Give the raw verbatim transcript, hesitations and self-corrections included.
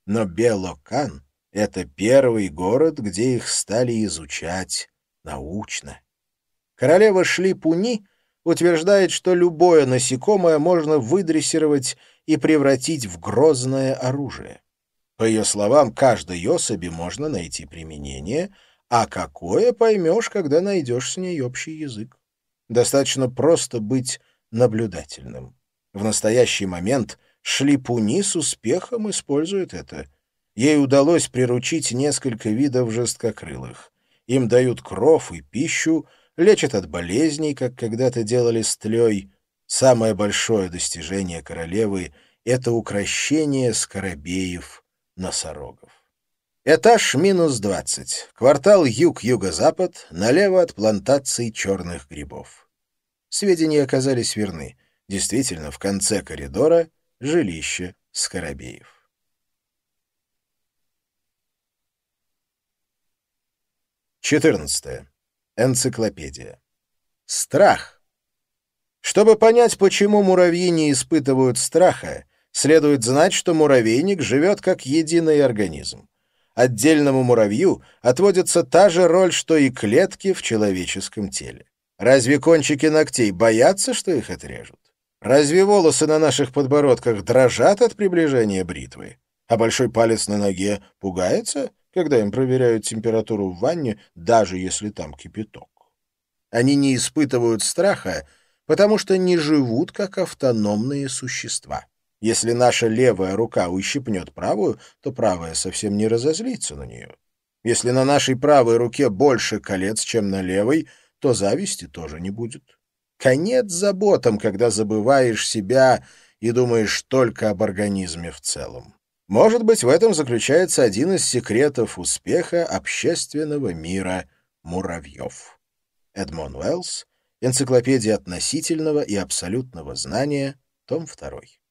Но Белокан — это первый город, где их стали изучать научно. Королева Шлипуни утверждает, что любое насекомое можно выдрессировать и превратить в грозное оружие. По ее словам, каждой особи можно найти применение, а какое поймешь, когда найдешь с ней общий язык. Достаточно просто быть наблюдательным. В настоящий момент Шлипуни с успехом использует это. Ей удалось приручить несколько видов жесткокрылых. Им дают кров и пищу, лечат от болезней, как когда-то делали с тлей. Самое большое достижение королевы — это укрощение скоробеев-носорогов. Этаж минус двадцать. Квартал юг-юго-запад, налево от плантаций черных грибов. Сведения оказались верны. Действительно, в конце коридора — жилище скоробеев. четырнадцатое. Энциклопедия. Страх. Чтобы понять, почему муравьи не испытывают страха, следует знать, что муравейник живет как единый организм. Отдельному муравью отводится та же роль, что и клетки в человеческом теле. Разве кончики ногтей боятся, что их отрежут? Разве волосы на наших подбородках дрожат от приближения бритвы? А большой палец на ноге пугается, когда им проверяют температуру в ванне, даже если там кипяток? Они не испытывают страха, потому что не живут как автономные существа. Если наша левая рука ущипнет правую, то правая совсем не разозлится на нее. Если на нашей правой руке больше колец, чем на левой, то зависти тоже не будет. Конец заботам, когда забываешь себя и думаешь только об организме в целом. Может быть, в этом заключается один из секретов успеха общественного мира муравьев. Эдмон Уэллс. Энциклопедия относительного и абсолютного знания. Том второй.